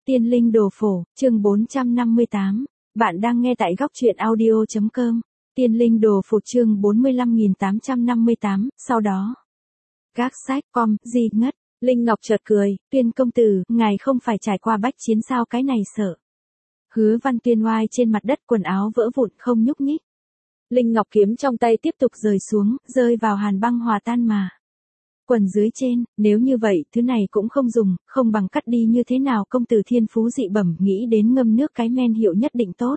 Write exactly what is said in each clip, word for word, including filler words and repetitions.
Tiên linh đồ phổ, chương bốn trăm năm mươi tám. Bạn đang nghe tại góc truyện audio chấm com. Tiên linh đồ phổ chương bốn mươi lăm nghìn tám trăm năm mươi tám, sau đó. Gác sách, com, di ngất. Linh Ngọc chợt cười, Tuyên công tử, ngài không phải trải qua bách chiến sao cái này sợ. Hứa Văn Tuyên oai trên mặt đất quần áo vỡ vụn không nhúc nhích. Linh Ngọc kiếm trong tay tiếp tục rơi xuống, rơi vào hàn băng hòa tan mà. Quần dưới trên, nếu như vậy, thứ này cũng không dùng, không bằng cắt đi như thế nào công tử thiên phú dị bẩm nghĩ đến ngâm nước cái men hiệu nhất định tốt.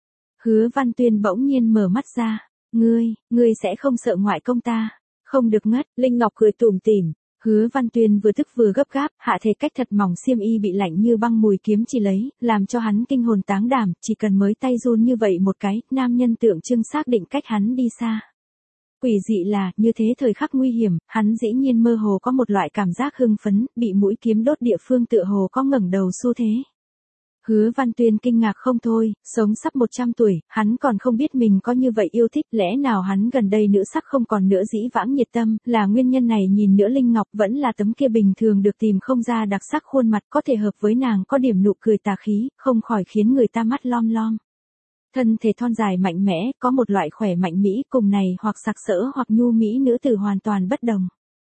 Hứa Văn Tuyên bỗng nhiên mở mắt ra, ngươi, ngươi sẽ không sợ ngoại công ta, không được ngất, Linh Ngọc cười tủm tỉm. Hứa Văn Tuyên vừa tức vừa gấp gáp, hạ thể cách thật mỏng xiêm y bị lạnh như băng mùi kiếm chỉ lấy, làm cho hắn kinh hồn táng đảm, chỉ cần mới tay run như vậy một cái, nam nhân tượng trưng xác định cách hắn đi xa. Quỷ dị là, như thế thời khắc nguy hiểm, hắn dĩ nhiên mơ hồ có một loại cảm giác hưng phấn, bị mũi kiếm đốt địa phương tựa hồ có ngẩng đầu xu thế. Hứa Văn Tuyên kinh ngạc không thôi, sống sắp một trăm tuổi, hắn còn không biết mình có như vậy yêu thích, lẽ nào hắn gần đây nữ sắc không còn nữa dĩ vãng nhiệt tâm, là nguyên nhân này nhìn nữa Linh Ngọc vẫn là tấm kia bình thường được tìm không ra đặc sắc khuôn mặt có thể hợp với nàng có điểm nụ cười tà khí, không khỏi khiến người ta mắt lom lom. Thân thể thon dài mạnh mẽ, có một loại khỏe mạnh mỹ cùng này hoặc sặc sỡ hoặc nhu mỹ nữ tử hoàn toàn bất đồng.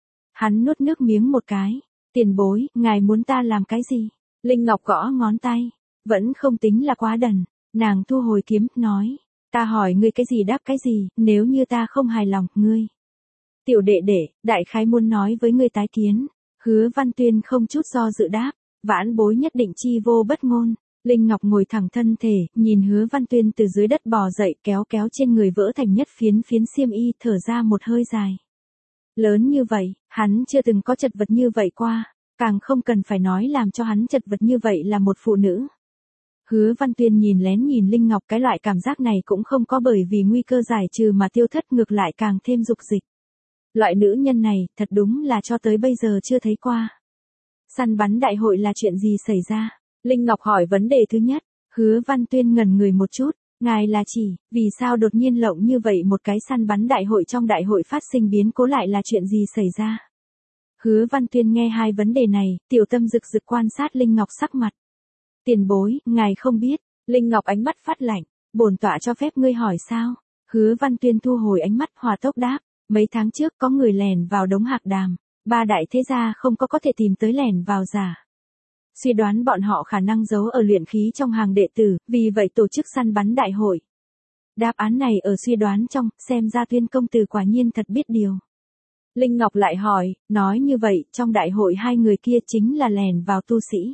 Hắn nuốt nước miếng một cái, tiền bối, ngài muốn ta làm cái gì? Linh Ngọc gõ ngón tay, vẫn không tính là quá đần, nàng thu hồi kiếm, nói, ta hỏi ngươi cái gì đáp cái gì, nếu như ta không hài lòng, ngươi. Tiểu đệ đệ, đại khái muốn nói với ngươi tái kiến, Hứa Văn Tuyên không chút do dự đáp, vãn bối nhất định chi vô bất ngôn. Linh Ngọc ngồi thẳng thân thể, nhìn Hứa Văn Tuyên từ dưới đất bò dậy kéo kéo trên người vỡ thành nhất phiến phiến xiêm y thở ra một hơi dài. Lớn như vậy, hắn chưa từng có chật vật như vậy qua, càng không cần phải nói làm cho hắn chật vật như vậy là một phụ nữ. Hứa Văn Tuyên nhìn lén nhìn Linh Ngọc cái loại cảm giác này cũng không có bởi vì nguy cơ giải trừ mà tiêu thất ngược lại càng thêm dục dịch. Loại nữ nhân này thật đúng là cho tới bây giờ chưa thấy qua. Săn bắn đại hội là chuyện gì xảy ra? Linh Ngọc hỏi vấn đề thứ nhất, Hứa Văn Tuyên ngẩn người một chút, ngài là chỉ, vì sao đột nhiên lộng như vậy một cái săn bắn đại hội trong đại hội phát sinh biến cố lại là chuyện gì xảy ra? Hứa Văn Tuyên nghe hai vấn đề này, tiểu tâm rực rực quan sát Linh Ngọc sắc mặt. Tiền bối, ngài không biết, Linh Ngọc ánh mắt phát lạnh, bổn tọa cho phép ngươi hỏi sao? Hứa Văn Tuyên thu hồi ánh mắt hòa tốc đáp, mấy tháng trước có người lèn vào đống hạc đàm, ba đại thế gia không có có thể tìm tới lèn vào giả. Suy đoán bọn họ khả năng giấu ở luyện khí trong hàng đệ tử, vì vậy tổ chức săn bắn đại hội. Đáp án này ở suy đoán trong, xem ra Tuyên công tử quả nhiên thật biết điều. Linh Ngọc lại hỏi, nói như vậy, trong đại hội hai người kia chính là lèn vào tu sĩ.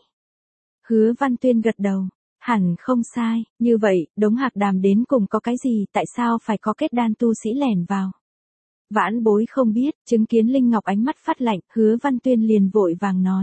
Hứa Văn Tuyên gật đầu, hẳn không sai, như vậy, đống hạc đàm đến cùng có cái gì, tại sao phải có kết đan tu sĩ lèn vào? Vãn bối không biết, chứng kiến Linh Ngọc ánh mắt phát lạnh, Hứa Văn Tuyên liền vội vàng nói.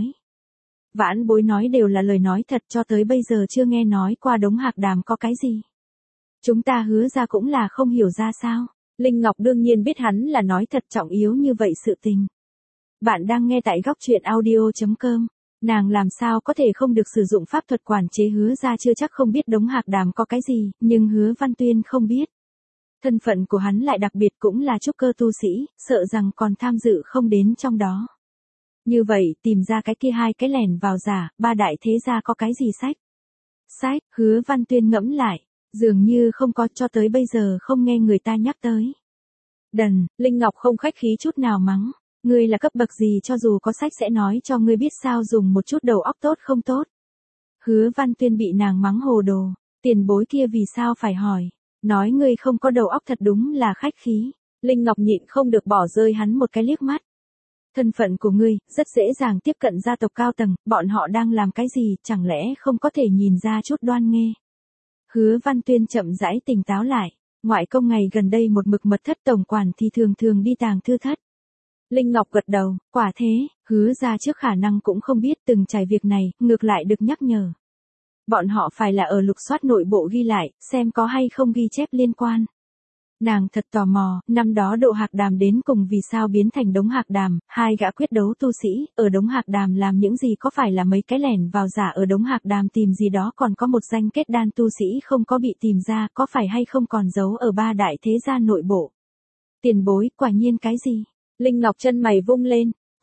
Vãn bối nói đều là lời nói thật, cho tới bây giờ chưa nghe nói qua đống hạc đàm có cái gì. Chúng ta Hứa ra cũng là không hiểu ra sao. Linh Ngọc đương nhiên biết hắn là nói thật trọng yếu như vậy sự tình. Bạn đang nghe tại góc truyện audio chấm com. Nàng làm sao có thể không được sử dụng pháp thuật quản chế Hứa ra chưa chắc không biết đống hạc đàm có cái gì, nhưng Hứa Văn Tuyên không biết. Thân phận của hắn lại đặc biệt cũng là trúc cơ tu sĩ, sợ rằng còn tham dự không đến trong đó. Như vậy, tìm ra cái kia hai cái lèn vào giả, ba đại thế gia có cái gì sách? Sách, Hứa Văn Tuyên ngẫm lại, dường như không có, cho tới bây giờ không nghe người ta nhắc tới. Đần, Linh Ngọc không khách khí chút nào mắng, ngươi là cấp bậc gì cho dù có sách sẽ nói cho ngươi biết sao dùng một chút đầu óc tốt không tốt. Hứa Văn Tuyên bị nàng mắng hồ đồ, tiền bối kia vì sao phải hỏi, nói ngươi không có đầu óc thật đúng là khách khí. Linh Ngọc nhịn không được bỏ rơi hắn một cái liếc mắt. Thân phận của ngươi, rất dễ dàng tiếp cận gia tộc cao tầng, bọn họ đang làm cái gì, chẳng lẽ không có thể nhìn ra chút đoan nghê. Hứa Văn Tuyên chậm rãi tỉnh táo lại, ngoại công ngày gần đây một mực mật thất tổng quản thì thường thường đi tàng thư thất. Linh Ngọc gật đầu, quả thế, Hứa ra trước khả năng cũng không biết từng trải việc này, ngược lại được nhắc nhở. Bọn họ phải là ở lục soát nội bộ ghi lại, xem có hay không ghi chép liên quan. Nàng thật tò mò, năm đó độ hạc đàm đến cùng vì sao biến thành đống hạc đàm, hai gã quyết đấu tu sĩ, ở đống hạc đàm làm những gì có phải là mấy cái lèn vào giả ở đống hạc đàm tìm gì đó còn có một danh kết đan tu sĩ không có bị tìm ra, có phải hay không còn giấu ở ba đại thế gia nội bộ. Tiền bối, quả nhiên cái gì? Linh Ngọc chân mày vung lên,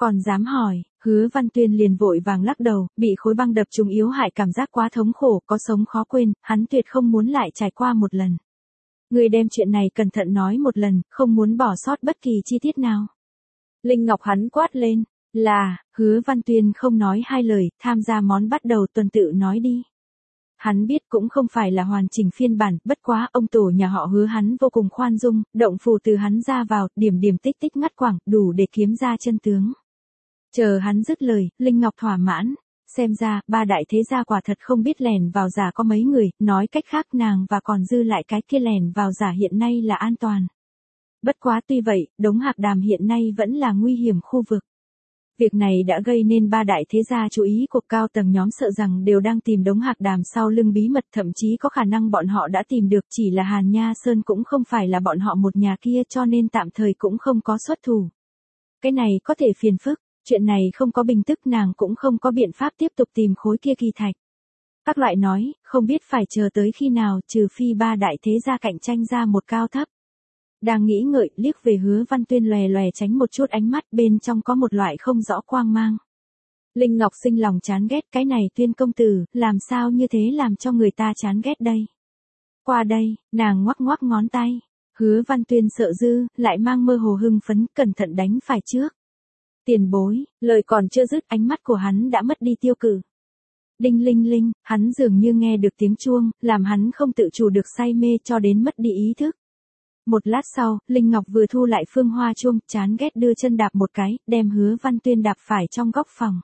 Còn dám hỏi, Hứa Văn Tuyên liền vội vàng lắc đầu, bị khối băng đập trúng yếu hại cảm giác quá thống khổ, có sống khó quên, hắn tuyệt không muốn lại trải qua một lần. Người đem chuyện này cẩn thận nói một lần, không muốn bỏ sót bất kỳ chi tiết nào. Linh Ngọc hắn quát lên, là, Hứa Văn Tuyên không nói hai lời, tham gia món bắt đầu tuần tự nói đi. Hắn biết cũng không phải là hoàn chỉnh phiên bản, bất quá ông tổ nhà họ Hứa hắn vô cùng khoan dung, động phù từ hắn ra vào, điểm điểm tích tích ngắt quãng, đủ để kiếm ra chân tướng. Chờ hắn dứt lời, Linh Ngọc thỏa mãn, xem ra, ba đại thế gia quả thật không biết lèn vào giả có mấy người, nói cách khác nàng và còn dư lại cái kia lèn vào giả hiện nay là an toàn. Bất quá tuy vậy, Đống Hạc Đàm hiện nay vẫn là nguy hiểm khu vực. Việc này đã gây nên ba đại thế gia chú ý của cao tầng nhóm sợ rằng đều đang tìm Đống Hạc Đàm sau lưng bí mật, thậm chí có khả năng bọn họ đã tìm được, chỉ là Hàn Nha Sơn cũng không phải là bọn họ một nhà kia cho nên tạm thời cũng không có xuất thủ. Cái này có thể phiền phức, chuyện này không có bình tức nàng cũng không có biện pháp tiếp tục tìm khối kia kỳ thạch. Các loại nói, không biết phải chờ tới khi nào trừ phi ba đại thế gia cạnh tranh ra một cao thấp. Đang nghĩ ngợi, liếc về Hứa Văn Tuyên lòe lòe tránh một chút ánh mắt, bên trong có một loại không rõ quang mang. Linh Ngọc sinh lòng chán ghét, cái này Tuyên công tử, làm sao như thế làm cho người ta chán ghét đây. Qua đây, nàng ngoắc ngoắc ngón tay. Hứa Văn Tuyên sợ dư, lại mang mơ hồ hưng phấn, cẩn thận đánh phải trước. Tiền bối, lời còn chưa dứt, ánh mắt của hắn đã mất đi tiêu cự. Đinh linh linh, hắn dường như nghe được tiếng chuông, làm hắn không tự chủ được say mê cho đến mất đi ý thức. Một lát sau, Linh Ngọc vừa thu lại phương hoa chuông, chán ghét đưa chân đạp một cái, đem Hứa Văn Tuyên đạp phải trong góc phòng.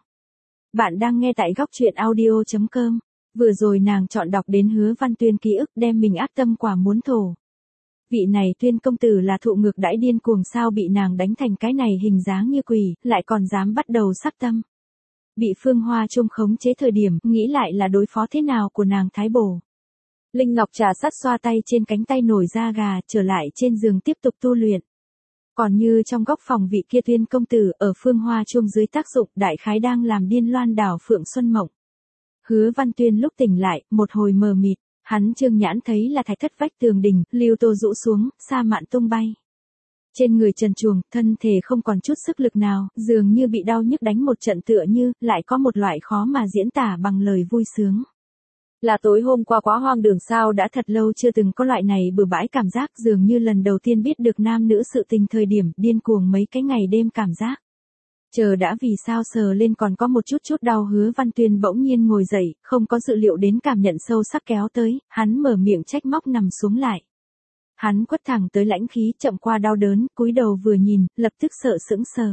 Bạn đang nghe tại góc truyện audio chấm com. Vừa rồi nàng chọn đọc đến Hứa Văn Tuyên ký ức đem mình ác tâm quả muốn thổ. Vị này Tuyên công tử là thụ ngược đãi điên cuồng sao bị nàng đánh thành cái này hình dáng như quỷ, lại còn dám bắt đầu sắc tâm. Bị phương hoa chuông khống chế thời điểm, nghĩ lại là đối phó thế nào của nàng thái bổ. Linh Ngọc trà sát xoa tay trên cánh tay nổi da gà, trở lại trên giường tiếp tục tu luyện. Còn như trong góc phòng vị kia Tuyên công tử ở phương hoa chuông dưới tác dụng đại khái đang làm điên loan đảo Phượng Xuân Mộng. Hứa Văn Tuyên lúc tỉnh lại, một hồi mờ mịt, hắn trương nhãn thấy là thạch thất vách tường đình, liêu tô rũ xuống, sa mạn tung bay. Trên người trần truồng, thân thể không còn chút sức lực nào, dường như bị đau nhức đánh một trận tựa như, lại có một loại khó mà diễn tả bằng lời vui sướng. Là tối hôm qua quá hoang đường sao, đã thật lâu chưa từng có loại này bừa bãi cảm giác, dường như lần đầu tiên biết được nam nữ sự tình thời điểm điên cuồng mấy cái ngày đêm cảm giác. Chờ đã vì sao sờ lên còn có một chút chút đau. Hứa Văn Tuyên bỗng nhiên ngồi dậy, không có dự liệu đến cảm nhận sâu sắc kéo tới, hắn mở miệng trách móc nằm xuống lại. Hắn quất thẳng tới lãnh khí, chậm qua đau đớn, cúi đầu vừa nhìn, lập tức sợ sững sờ.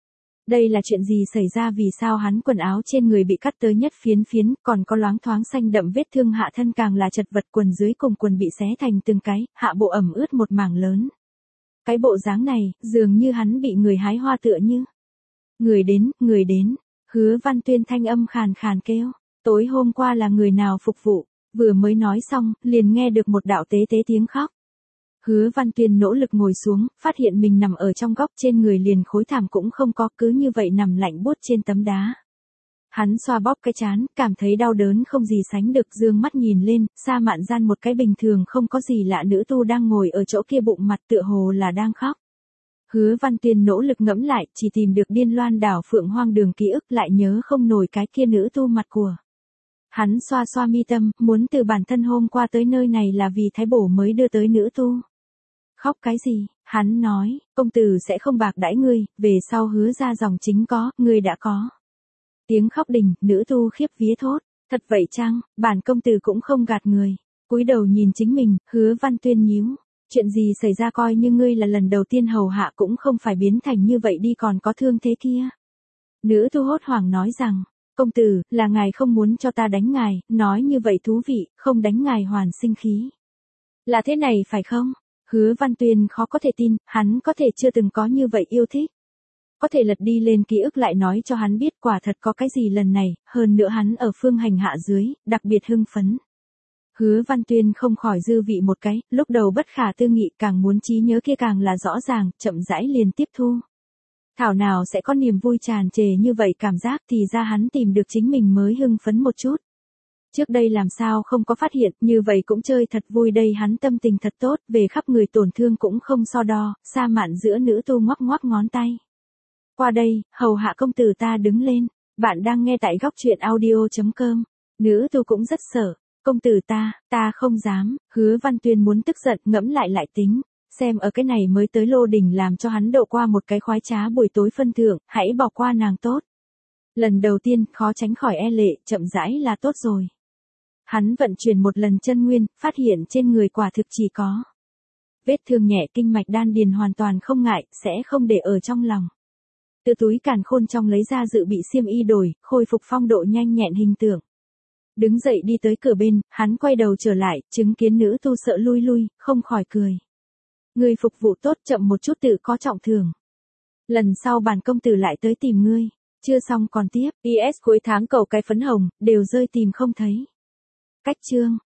Đây là chuyện gì xảy ra, vì sao hắn quần áo trên người bị cắt tới nhất phiến phiến, còn có loáng thoáng xanh đậm vết thương, hạ thân càng là chật vật, quần dưới cùng quần bị xé thành từng cái, hạ bộ ẩm ướt một mảng lớn. Cái bộ dáng này, dường như hắn bị người hái hoa tựa như. Người đến, người đến, Hứa Văn Tuyên thanh âm khàn khàn kêu, tối hôm qua là người nào phục vụ, vừa mới nói xong, liền nghe được một đạo tế tế tiếng khóc. Hứa Văn Tuyên nỗ lực ngồi xuống, phát hiện mình nằm ở trong góc, trên người liền khối thảm cũng không có, cứ như vậy nằm lạnh buốt trên tấm đá. Hắn xoa bóp cái trán, cảm thấy đau đớn không gì sánh được, dương mắt nhìn lên, sa mạn gian một cái bình thường không có gì lạ nữ tu đang ngồi ở chỗ kia, bụng mặt tựa hồ là đang khóc. Hứa Văn Tuyên nỗ lực ngẫm lại, chỉ tìm được điên loan đảo Phượng Hoang Đường ký ức, lại nhớ không nổi cái kia nữ tu mặt của. Hắn xoa xoa mi tâm, muốn từ bản thân hôm qua tới nơi này là vì thái bổ mới đưa tới nữ tu. Khóc cái gì, hắn nói, công tử sẽ không bạc đãi ngươi, về sau hứa ra dòng chính có, ngươi đã có. Tiếng khóc đình, nữ tu khiếp vía thốt, thật vậy chăng, bản công tử cũng không gạt người. Cúi đầu nhìn chính mình, Hứa Văn Tuyên nhíu. Chuyện gì xảy ra, coi như ngươi là lần đầu tiên hầu hạ cũng không phải biến thành như vậy đi, còn có thương thế kia. Nữ tu hốt hoảng nói rằng, công tử, là ngài không muốn cho ta đánh ngài, nói như vậy thú vị, không đánh ngài hoàn sinh khí. Là thế này phải không? Hứa Văn Tuyên khó có thể tin, hắn có thể chưa từng có như vậy yêu thích. Có thể lật đi lên ký ức lại nói cho hắn biết quả thật có cái gì lần này, hơn nữa hắn ở phương hành hạ dưới, đặc biệt hưng phấn. Hứa Văn Tuyên không khỏi dư vị một cái, lúc đầu bất khả tư nghị, càng muốn trí nhớ kia càng là rõ ràng, chậm rãi liền tiếp thu. Thảo nào sẽ có niềm vui tràn trề như vậy cảm giác, thì ra hắn tìm được chính mình mới hưng phấn một chút. Trước đây làm sao không có phát hiện, như vậy cũng chơi thật vui đây, hắn tâm tình thật tốt, về khắp người tổn thương cũng không so đo, sa mạn giữa nữ tu ngoắc ngoắc ngón tay. Qua đây, hầu hạ công tử ta đứng lên. Bạn đang nghe tại góc truyện audio.com. Nữ tu cũng rất sợ. Công tử ta, ta không dám. Hứa Văn Tuyên muốn tức giận ngẫm lại lại tính. Xem ở cái này mới tới Lô Đình làm cho hắn độ qua một cái khoái trá buổi tối phân thượng, hãy bỏ qua nàng tốt. Lần đầu tiên, khó tránh khỏi e lệ, chậm rãi là tốt rồi. Hắn vận chuyển một lần chân nguyên, phát hiện trên người quả thực chỉ có vết thương nhẹ, kinh mạch đan điền hoàn toàn không ngại, sẽ không để ở trong lòng. Từ túi càn khôn trong lấy ra dự bị xiêm y đổi, khôi phục phong độ nhanh nhẹn hình tượng. Đứng dậy đi tới cửa bên, hắn quay đầu trở lại, chứng kiến nữ tu sợ lui lui, không khỏi cười. Ngươi phục vụ tốt, chậm một chút tự có trọng thưởng. Lần sau bản công tử lại tới tìm ngươi. Chưa xong còn tiếp, i ét cuối tháng cầu cái phấn hồng, đều rơi tìm không thấy. Cách chương